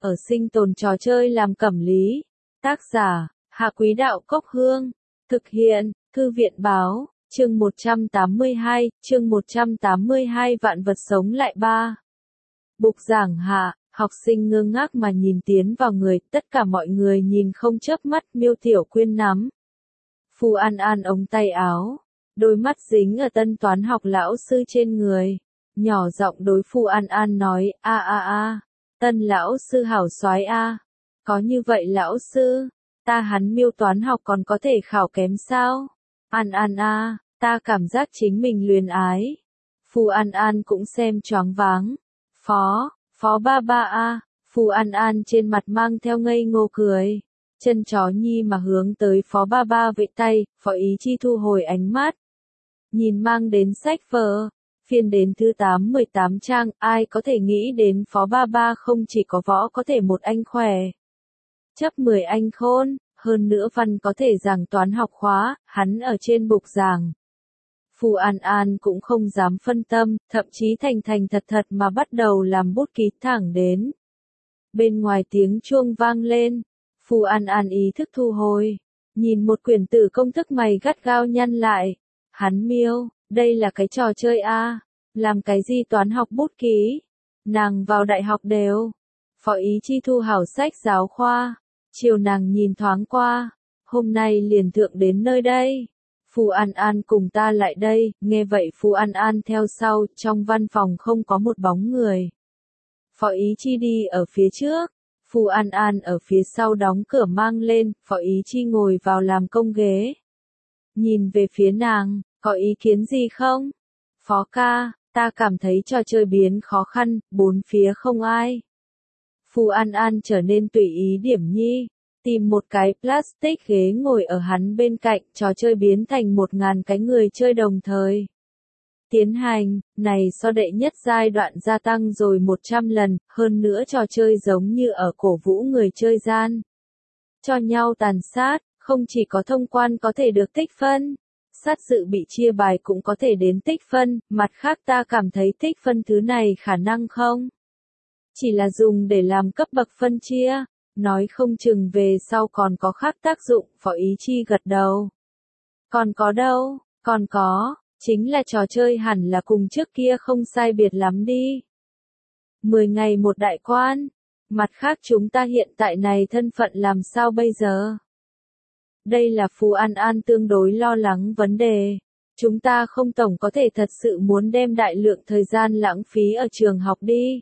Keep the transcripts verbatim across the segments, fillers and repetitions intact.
ở sinh tồn trò chơi làm cẩm lý. Tác giả, Hạ Quý Đạo Cốc Hương. Thực hiện, Thư viện Báo, chương một trăm tám mươi hai, chương một trăm tám mươi hai vạn vật sống lại ba. Bục giảng hạ, học sinh ngơ ngác mà nhìn tiến vào người, tất cả mọi người nhìn không chớp mắt. Miêu Tiểu Quyên nắm Phù An An ống tay áo, đôi mắt dính ở tân toán học lão sư trên người, nhỏ giọng đối Phù An An nói, a a a, tân lão sư hảo soái a, có như vậy lão sư, ta hắn Miêu toán học còn có thể khảo kém sao? An An a, ta cảm giác chính mình luyến ái. Phù An An cũng xem choáng váng. Phó, phó ba ba a, Phù An An trên mặt mang theo ngây ngô cười. Chân chó nhi mà hướng tới phó ba ba vẫy tay, phó ý chi thu hồi ánh mắt. Nhìn mang đến sách vở, phiên đến thứ tám mười tám trang, ai có thể nghĩ đến phó ba ba không chỉ có võ có thể một anh khỏe. Chấp mười anh khôn, hơn nữa văn có thể giảng toán học khóa, hắn ở trên bục giảng. Phù An An cũng không dám phân tâm, thậm chí thành thành thật thật mà bắt đầu làm bút ký thẳng đến. Bên ngoài tiếng chuông vang lên, Phù An An ý thức thu hồi, nhìn một quyển tử công thức mày gắt gao nhăn lại. Hắn Miêu, đây là cái trò chơi a, làm cái gì toán học bút ký, nàng vào đại học đều. Phó ý chi thu hảo sách giáo khoa, chiều nàng nhìn thoáng qua, hôm nay liền thượng đến nơi đây. Phù An An cùng ta lại đây, nghe vậy Phù An An theo sau, trong văn phòng không có một bóng người. Phó ý chi đi ở phía trước, Phù An An ở phía sau đóng cửa mang lên, Phó ý chi ngồi vào làm công ghế. Nhìn về phía nàng, có ý kiến gì không? Phó ca, ta cảm thấy trò chơi biến khó khăn, bốn phía không ai. Phù An An trở nên tùy ý điểm nhi, tìm một cái plastic ghế ngồi ở hắn bên cạnh, trò chơi biến thành một ngàn cái người chơi đồng thời. Tiến hành, này so đệ nhất giai đoạn gia tăng rồi một trăm lần, hơn nữa trò chơi giống như ở cổ vũ người chơi gian. Cho nhau tàn sát, không chỉ có thông quan có thể được tích phân, sát sự bị chia bài cũng có thể đến tích phân, mặt khác ta cảm thấy tích phân thứ này khả năng không chỉ là dùng để làm cấp bậc phân chia, nói không chừng về sau còn có khác tác dụng. Phó ý chi gật đầu. Còn có đâu, còn có, chính là trò chơi hẳn là cùng trước kia không sai biệt lắm đi. Mười ngày một đại quan, mặt khác chúng ta hiện tại này thân phận làm sao bây giờ? Đây là Phù An An tương đối lo lắng vấn đề. Chúng ta không tổng có thể thật sự muốn đem đại lượng thời gian lãng phí ở trường học đi.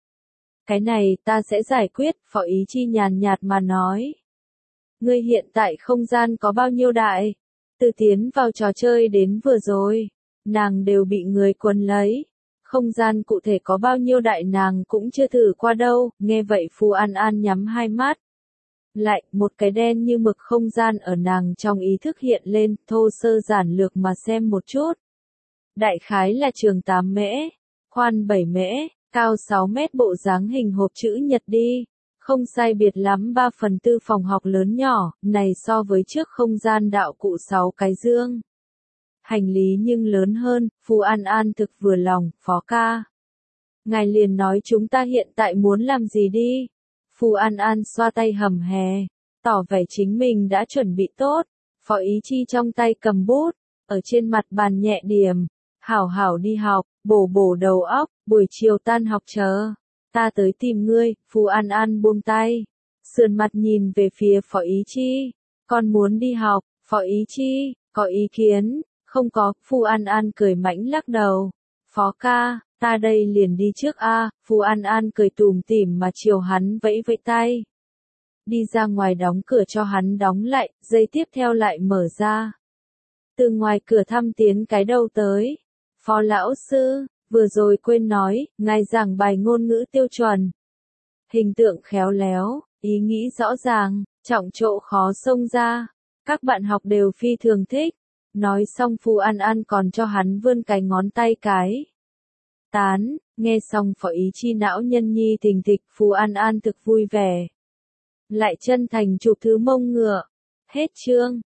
Cái này ta sẽ giải quyết, Phó ý chi nhàn nhạt mà nói. Ngươi hiện tại không gian có bao nhiêu đại? Từ tiến vào trò chơi đến vừa rồi, nàng đều bị người quấn lấy. Không gian cụ thể có bao nhiêu đại nàng cũng chưa thử qua đâu, nghe vậy Phù An An nhắm hai mắt. Lại, một cái đen như mực không gian ở nàng trong ý thức hiện lên, thô sơ giản lược mà xem một chút. Đại khái là trường tám mễ, khoan bảy mễ, cao sáu mét bộ dáng hình hộp chữ nhật đi. Không sai biệt lắm ba phần tư phòng học lớn nhỏ, này so với trước không gian đạo cụ sáu cái dương. Hành lý nhưng lớn hơn, Phù An An thực vừa lòng, Phó ca. Ngài liền nói chúng ta hiện tại muốn làm gì đi. Phù An An xoa tay hầm hè, tỏ vẻ chính mình đã chuẩn bị tốt. Phó ý chi trong tay cầm bút, ở trên mặt bàn nhẹ điểm. Hảo hảo đi học, bổ bổ đầu óc, buổi chiều tan học chờ. Ta tới tìm ngươi. Phù An An buông tay, sườn mặt nhìn về phía Phó ý chi. Con muốn đi học. Phó ý chi, có ý kiến? Không có. Phù An An cười mãnh lắc đầu. Phó ca, ta đây liền đi trước a. À. Phù An An cười tủm tỉm mà chiều hắn vẫy vẫy tay. Đi ra ngoài đóng cửa cho hắn đóng lại, giây tiếp theo lại mở ra. Từ ngoài cửa thăm tiến cái đầu tới. Phó lão sư, vừa rồi quên nói, ngài giảng bài ngôn ngữ tiêu chuẩn. Hình tượng khéo léo, ý nghĩ rõ ràng, trọng chỗ khó xông ra. Các bạn học đều phi thường thích. Nói xong Phù An An còn cho hắn vươn cái ngón tay cái. Tán, nghe xong Phó ý chi não nhân nhi thình thịch, Phù An An thực vui vẻ. Lại chân thành chụp thứ mông ngựa. Hết chương.